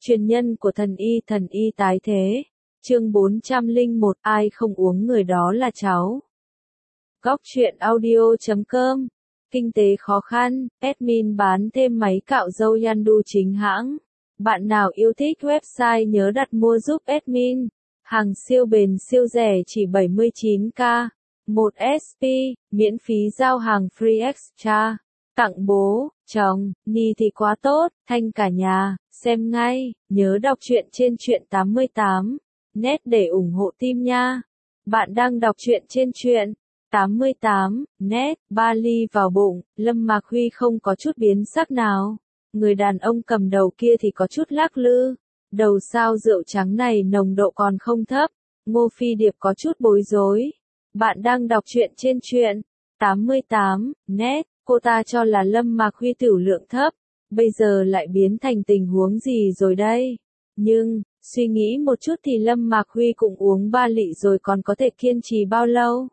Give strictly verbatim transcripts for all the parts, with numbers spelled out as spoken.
Truyền nhân của thần y thần y tái thế. Chương bốn trăm lẻ một ai không uống người đó là cháu. Góc truyện audio chấm com. Kinh tế khó khăn, admin bán thêm máy cạo râu Yandu chính hãng. Bạn nào yêu thích website nhớ đặt mua giúp admin. Hàng siêu bền siêu rẻ chỉ bảy mươi chín k. một ét pê, miễn phí giao hàng free extra. Tặng bố, chồng, ni thì quá tốt, thanh cả nhà, xem ngay, nhớ đọc truyện trên truyện tám mươi tám, net để ủng hộ team nha. Bạn đang đọc truyện trên truyện tám mươi tám, net, ba ly vào bụng, Lâm Mạc Huy không có chút biến sắc nào. Người đàn ông cầm đầu kia thì có chút lắc lư. Đầu sao rượu trắng này nồng độ còn không thấp. Ngô Phi Điệp có chút bối rối. Bạn đang đọc truyện trên truyện tám mươi tám, net. Cô ta cho là Lâm Mạc Huy tửu lượng thấp, bây giờ lại biến thành tình huống gì rồi đây? Nhưng, suy nghĩ một chút thì Lâm Mạc Huy cũng uống ba lị rồi còn có thể kiên trì bao lâu?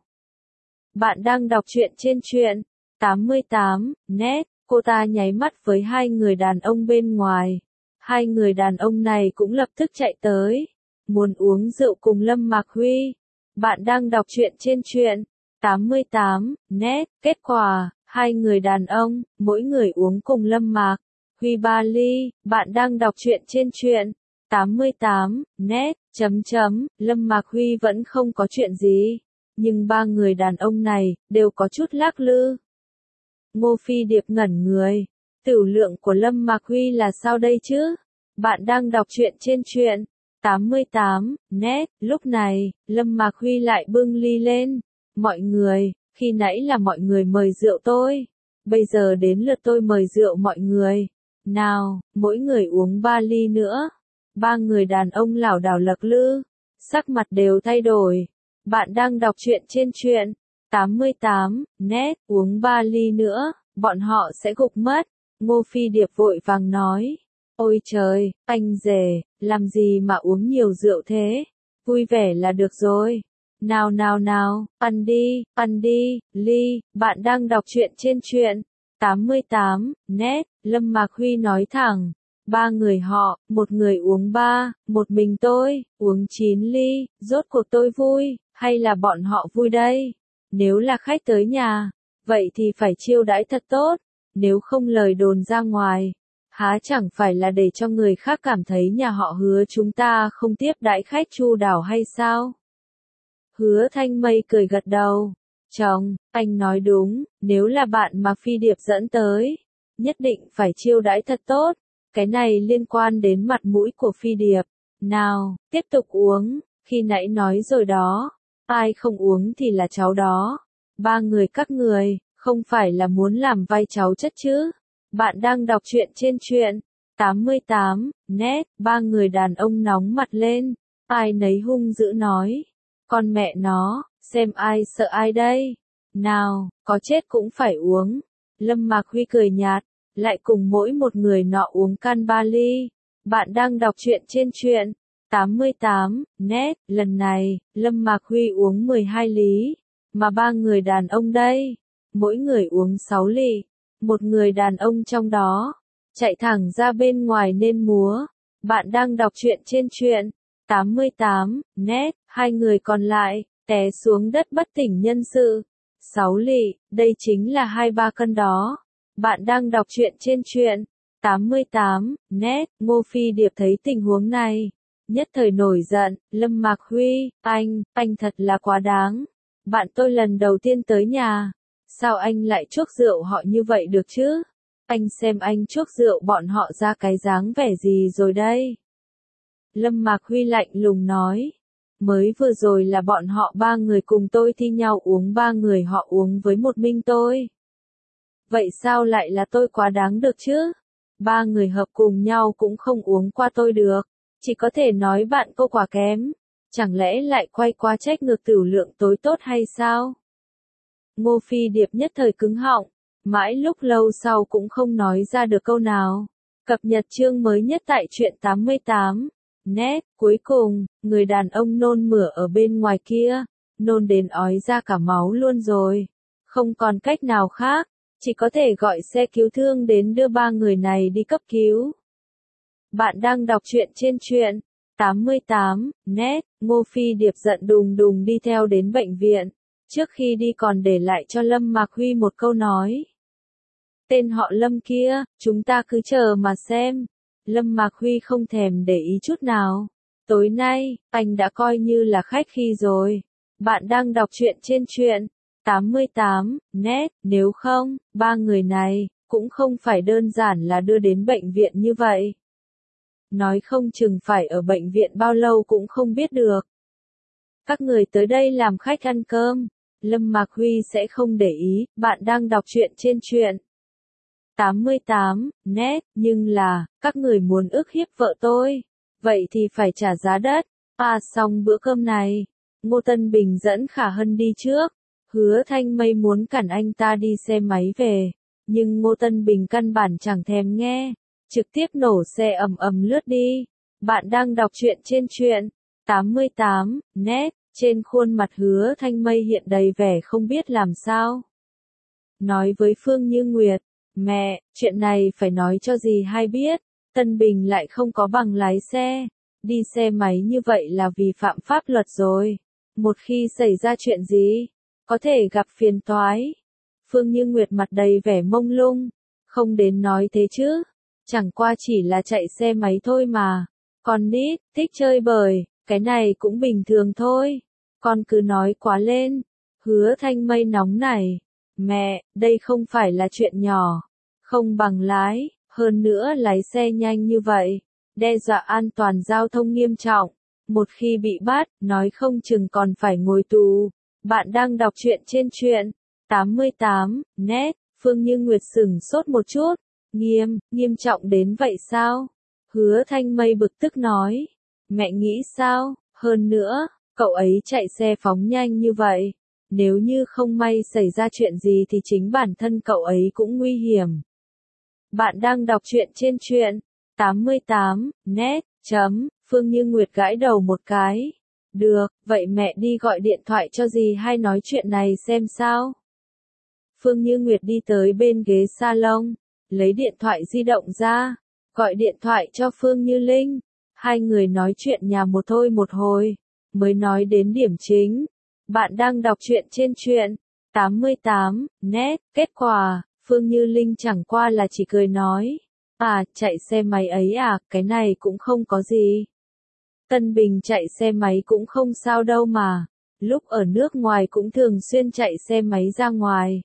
Bạn đang đọc truyện trên truyện tám mươi tám, net. Cô ta nháy mắt với hai người đàn ông bên ngoài. Hai người đàn ông này cũng lập tức chạy tới, muốn uống rượu cùng Lâm Mạc Huy. Bạn đang đọc truyện trên truyện tám mươi tám, net. Kết quả, hai người đàn ông, mỗi người uống cùng Lâm Mạc Huy ba ly. Bạn đang đọc truyện trên truyện tám mươi tám, net. Chấm chấm, Lâm Mạc Huy vẫn không có chuyện gì, nhưng ba người đàn ông này đều có chút lắc lư. Ngô Phi Điệp ngẩn người, tửu lượng của Lâm Mạc Huy là sao đây chứ? Bạn đang đọc truyện trên truyện tám mươi tám, net. Lúc này, Lâm Mạc Huy lại bưng ly lên. Mọi người, khi nãy là mọi người mời rượu tôi, bây giờ đến lượt tôi mời rượu mọi người. Nào, mỗi người uống ba ly nữa. Ba người đàn ông lảo đảo lặc lư, sắc mặt đều thay đổi. Bạn đang đọc truyện trên truyện tám mươi tám, net. Uống ba ly nữa, bọn họ sẽ gục mất. Ngô Phi Điệp vội vàng nói. Ôi trời, anh rể, làm gì mà uống nhiều rượu thế? Vui vẻ là được rồi. Nào nào nào, ăn đi, ăn đi, ly. Bạn đang đọc truyện trên truyện tám mươi tám, net. Lâm Mạc Huy nói thẳng. Ba người họ, một người uống ba, một mình tôi, uống chín ly. Rốt cuộc tôi vui, hay là bọn họ vui đây? Nếu là khách tới nhà, vậy thì phải chiêu đãi thật tốt. Nếu không lời đồn ra ngoài, há chẳng phải là để cho người khác cảm thấy nhà họ Hứa chúng ta không tiếp đãi khách chu đáo hay sao? Hứa Thanh Mây cười gật đầu. Chồng, anh nói đúng, nếu là bạn mà Phi Điệp dẫn tới, nhất định phải chiêu đãi thật tốt. Cái này liên quan đến mặt mũi của Phi Điệp. Nào, tiếp tục uống, khi nãy nói rồi đó, ai không uống thì là cháu đó. Ba người các người, không phải là muốn làm vai cháu chất chứ? Bạn đang đọc truyện trên truyện tám mươi tám, net. Ba người đàn ông nóng mặt lên, ai nấy hung dữ nói. Con mẹ nó, xem ai sợ ai đây? Nào, có chết cũng phải uống. Lâm Mạc Huy cười nhạt, lại cùng mỗi một người nọ uống can ba ly. Bạn đang đọc truyện trên truyện tám mươi tám, net. Lần này, Lâm Mạc Huy uống mười hai lý, mà ba người đàn ông đây, mỗi người uống sáu ly. Một người đàn ông trong đó chạy thẳng ra bên ngoài nên múa. Bạn đang đọc truyện trên truyện tám mươi tám, net. Hai người còn lại té xuống đất bất tỉnh nhân sự. Sáu lị, đây chính là hai ba cân đó. Bạn đang đọc truyện trên truyện tám mươi tám, net. Ngô Phi Điệp thấy tình huống này, nhất thời nổi giận. Lâm Mạc Huy, anh, anh thật là quá đáng. Bạn tôi lần đầu tiên tới nhà, sao anh lại chuốc rượu họ như vậy được chứ? Anh xem anh chuốc rượu bọn họ ra cái dáng vẻ gì rồi đây? Lâm Mạc Huy lạnh lùng nói. Mới vừa rồi là bọn họ ba người cùng tôi thi nhau uống, ba người họ uống với một mình tôi. Vậy sao lại là tôi quá đáng được chứ? Ba người hợp cùng nhau cũng không uống qua tôi được. Chỉ có thể nói bạn cô quá kém. Chẳng lẽ lại quay qua trách ngược tửu lượng tối tốt hay sao? Ngô Phi Điệp nhất thời cứng họng, mãi lúc lâu sau cũng không nói ra được câu nào. Cập nhật chương mới nhất tại truyện tám mươi tám, net. Cuối cùng, người đàn ông nôn mửa ở bên ngoài kia, nôn đến ói ra cả máu luôn rồi. Không còn cách nào khác, chỉ có thể gọi xe cứu thương đến đưa ba người này đi cấp cứu. Bạn đang đọc truyện trên truyện tám mươi tám net. Ngô Phi Điệp giận đùng đùng đi theo đến bệnh viện. Trước khi đi còn để lại cho Lâm Mạc Huy một câu nói. Tên họ Lâm kia, chúng ta cứ chờ mà xem. Lâm Mạc Huy không thèm để ý chút nào. Tối nay, anh đã coi như là khách khi rồi. Bạn đang đọc truyện trên truyện tám mươi tám net. Nếu không, ba người này cũng không phải đơn giản là đưa đến bệnh viện như vậy. Nói không chừng phải ở bệnh viện bao lâu cũng không biết được. Các người tới đây làm khách ăn cơm. Lâm Mạc Huy sẽ không để ý. Bạn đang đọc truyện trên truyện tám mươi tám net. Nhưng là, các người muốn ức hiếp vợ tôi. Vậy thì phải trả giá đắt. À xong bữa cơm này. Ngô Tân Bình dẫn Khả Hân đi trước. Hứa Thanh Mây muốn cản anh ta đi xe máy về. Nhưng Ngô Tân Bình căn bản chẳng thèm nghe. Trực tiếp nổ xe ầm ầm lướt đi. Bạn đang đọc truyện trên truyện tám mươi tám net. Trên khuôn mặt Hứa Thanh Mây hiện đầy vẻ không biết làm sao. Nói với Phương Như Nguyệt, mẹ, chuyện này phải nói cho dì hai biết. Tân Bình lại không có bằng lái xe. Đi xe máy như vậy là vi phạm pháp luật rồi. Một khi xảy ra chuyện gì, có thể gặp phiền toái. Phương Như Nguyệt mặt đầy vẻ mông lung. Không đến nói thế chứ. Chẳng qua chỉ là chạy xe máy thôi mà. Con nít, thích chơi bời, cái này cũng bình thường thôi. Con cứ nói quá lên. Hứa Thanh Mây nóng này. Mẹ, đây không phải là chuyện nhỏ. Không bằng lái, hơn nữa lái xe nhanh như vậy. Đe dọa an toàn giao thông nghiêm trọng. Một khi bị bắt, nói không chừng còn phải ngồi tù. Bạn đang đọc truyện trên truyện tám mươi tám net. Phương Như Nguyệt sửng sốt một chút. Nghiêm, nghiêm trọng đến vậy sao? Hứa Thanh Mây bực tức nói. Mẹ nghĩ sao? Hơn nữa, cậu ấy chạy xe phóng nhanh như vậy. Nếu như không may xảy ra chuyện gì thì chính bản thân cậu ấy cũng nguy hiểm. Bạn đang đọc truyện trên truyện tám mươi tám net. Chấm. Phương Như Nguyệt gãi đầu một cái. Được, vậy mẹ đi gọi điện thoại cho dì hai nói chuyện này xem sao. Phương Như Nguyệt đi tới bên ghế salon. Lấy điện thoại di động ra. Gọi điện thoại cho Phương Như Linh. Hai người nói chuyện nhà một thôi một hồi. Mới nói đến điểm chính. Bạn đang đọc truyện trên truyện tám mươi tám net. Kết quả, Phương Như Linh chẳng qua là chỉ cười nói. À, chạy xe máy ấy à, cái này cũng không có gì. Tân Bình chạy xe máy cũng không sao đâu mà. Lúc ở nước ngoài cũng thường xuyên chạy xe máy ra ngoài.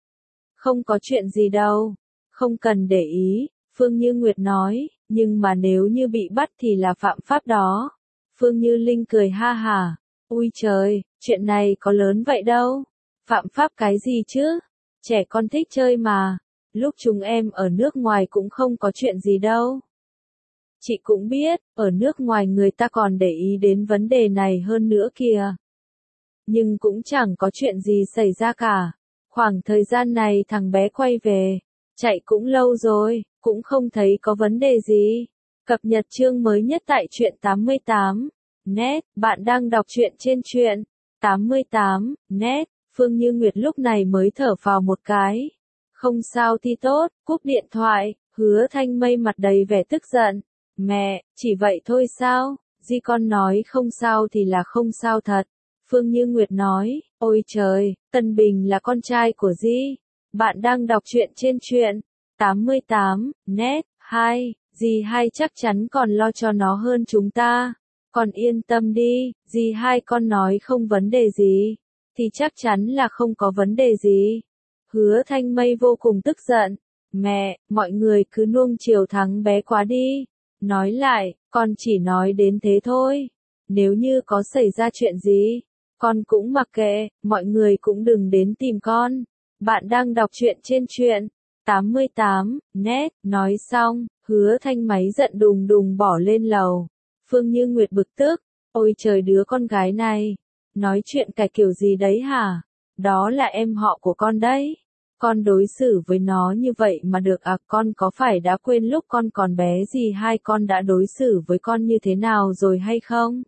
Không có chuyện gì đâu. Không cần để ý, Phương Như Nguyệt nói, nhưng mà nếu như bị bắt thì là phạm pháp đó. Phương Như Linh cười ha hả. Ui trời, chuyện này có lớn vậy đâu. Phạm pháp cái gì chứ? Trẻ con thích chơi mà. Lúc chúng em ở nước ngoài cũng không có chuyện gì đâu. Chị cũng biết, ở nước ngoài người ta còn để ý đến vấn đề này hơn nữa kìa. Nhưng cũng chẳng có chuyện gì xảy ra cả. Khoảng thời gian này thằng bé quay về. Chạy cũng lâu rồi, cũng không thấy có vấn đề gì. Cập nhật chương mới nhất tại truyện tám mươi tám net. Bạn đang đọc truyện trên truyện tám mươi tám net. Phương Như Nguyệt lúc này mới thở phào một cái. Không sao thì tốt, cúp điện thoại. Hứa Thanh Mây mặt đầy vẻ tức giận. Mẹ, chỉ vậy thôi sao? Di con nói không sao thì là không sao thật. Phương Như Nguyệt nói, ôi trời, Tân Bình là con trai của Di. Bạn đang đọc truyện trên truyện tám mươi tám net. Hai, dì hai chắc chắn còn lo cho nó hơn chúng ta. Con yên tâm đi, dì hai con nói không vấn đề gì, thì chắc chắn là không có vấn đề gì. Hứa Thanh Mây vô cùng tức giận. Mẹ, mọi người cứ nuông chiều thắng bé quá đi. Nói lại, con chỉ nói đến thế thôi. Nếu như có xảy ra chuyện gì, con cũng mặc kệ, mọi người cũng đừng đến tìm con. Bạn đang đọc truyện trên truyện tám mươi tám net. Nói xong, Hứa Thanh Máy giận đùng đùng bỏ lên lầu. Phương Như Nguyệt bực tức. Ôi trời, đứa con gái này. Nói chuyện cái kiểu gì đấy hả? Đó là em họ của con đấy. Con đối xử với nó như vậy mà được à? Con có phải đã quên lúc con còn bé gì hai con đã đối xử với con như thế nào rồi hay không?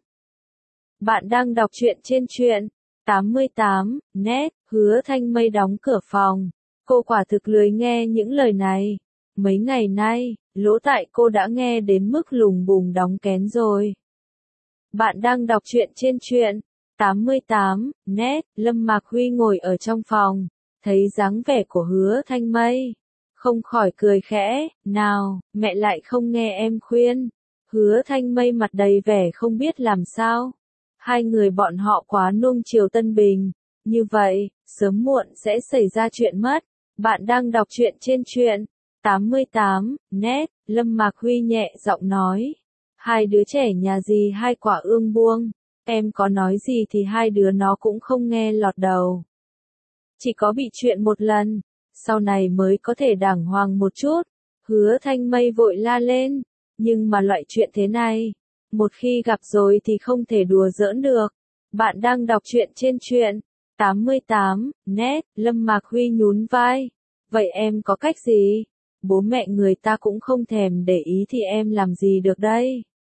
Bạn đang đọc truyện trên truyện tám mươi tám net. Hứa Thanh Mây đóng cửa phòng. Cô quả thực lười nghe những lời này. Mấy ngày nay, lỗ tai cô đã nghe đến mức lùng bùng đóng kén rồi. Bạn đang đọc truyện trên truyện tám mươi tám net, Lâm Mạc Huy ngồi ở trong phòng, thấy dáng vẻ của Hứa Thanh Mây, không khỏi cười khẽ, nào, mẹ lại không nghe em khuyên. Hứa Thanh Mây mặt đầy vẻ không biết làm sao. Hai người bọn họ quá nuông chiều Tân Bình, như vậy, sớm muộn sẽ xảy ra chuyện mất. Bạn đang đọc truyện trên truyện tám mươi tám net, Lâm Mạc Huy nhẹ giọng nói. Hai đứa trẻ nhà gì hai quả ương buông, em có nói gì thì hai đứa nó cũng không nghe lọt đầu. Chỉ có bị chuyện một lần, sau này mới có thể đàng hoàng một chút. Hứa Thanh Mây vội la lên, nhưng mà loại chuyện thế này, một khi gặp rồi thì không thể đùa giỡn được. Bạn đang đọc truyện trên truyện tám mươi tám net, Lâm Mạc Huy nhún vai. Vậy em có cách gì? Bố mẹ người ta cũng không thèm để ý thì em làm gì được đây?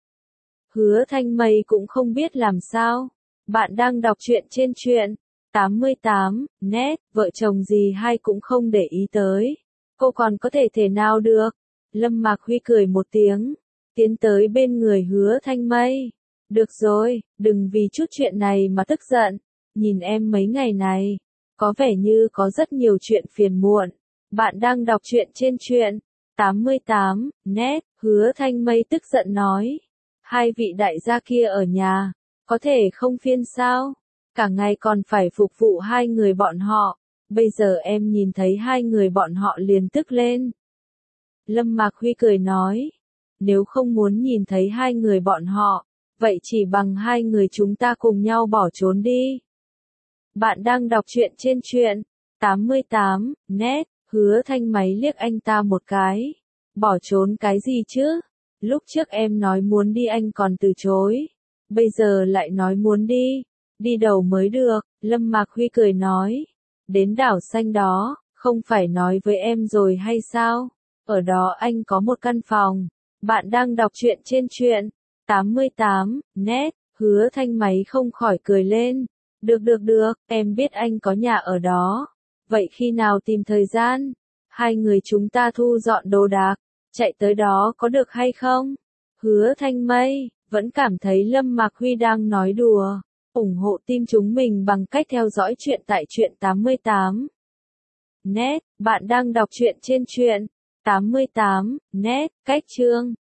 Hứa Thanh Mây cũng không biết làm sao. Bạn đang đọc truyện trên truyện tám mươi tám net, vợ chồng gì hai cũng không để ý tới. Cô còn có thể thể nào được? Lâm Mạc Huy cười một tiếng, tiến tới bên người Hứa Thanh Mây. Được rồi, đừng vì chút chuyện này mà tức giận. Nhìn em mấy ngày này, có vẻ như có rất nhiều chuyện phiền muộn. Bạn đang đọc truyện trên truyện tám mươi tám net, Hứa Thanh Mây tức giận nói. Hai vị đại gia kia ở nhà, có thể không phiền sao? Cả ngày còn phải phục vụ hai người bọn họ. Bây giờ em nhìn thấy hai người bọn họ liền tức lên. Lâm Mạc Huy cười nói. Nếu không muốn nhìn thấy hai người bọn họ, vậy chỉ bằng hai người chúng ta cùng nhau bỏ trốn đi. Bạn đang đọc truyện trên truyện tám mươi tám net, Hứa Thanh Mây liếc anh ta một cái. Bỏ trốn cái gì chứ? Lúc trước em nói muốn đi anh còn từ chối. Bây giờ lại nói muốn đi. Đi đâu mới được? Lâm Mạc Huy cười nói. Đến đảo xanh đó, không phải nói với em rồi hay sao? Ở đó anh có một căn phòng. Bạn đang đọc truyện trên truyện tám mươi tám net, Hứa Thanh Mây không khỏi cười lên. Được được được, em biết anh có nhà ở đó. Vậy khi nào tìm thời gian, hai người chúng ta thu dọn đồ đạc, chạy tới đó có được hay không? Hứa Thanh Mây vẫn cảm thấy Lâm Mạc Huy đang nói đùa. Ủng hộ team chúng mình bằng cách theo dõi truyện tại truyện tám mươi tám net. Bạn đang đọc truyện trên truyện tám mươi tám net, cách chương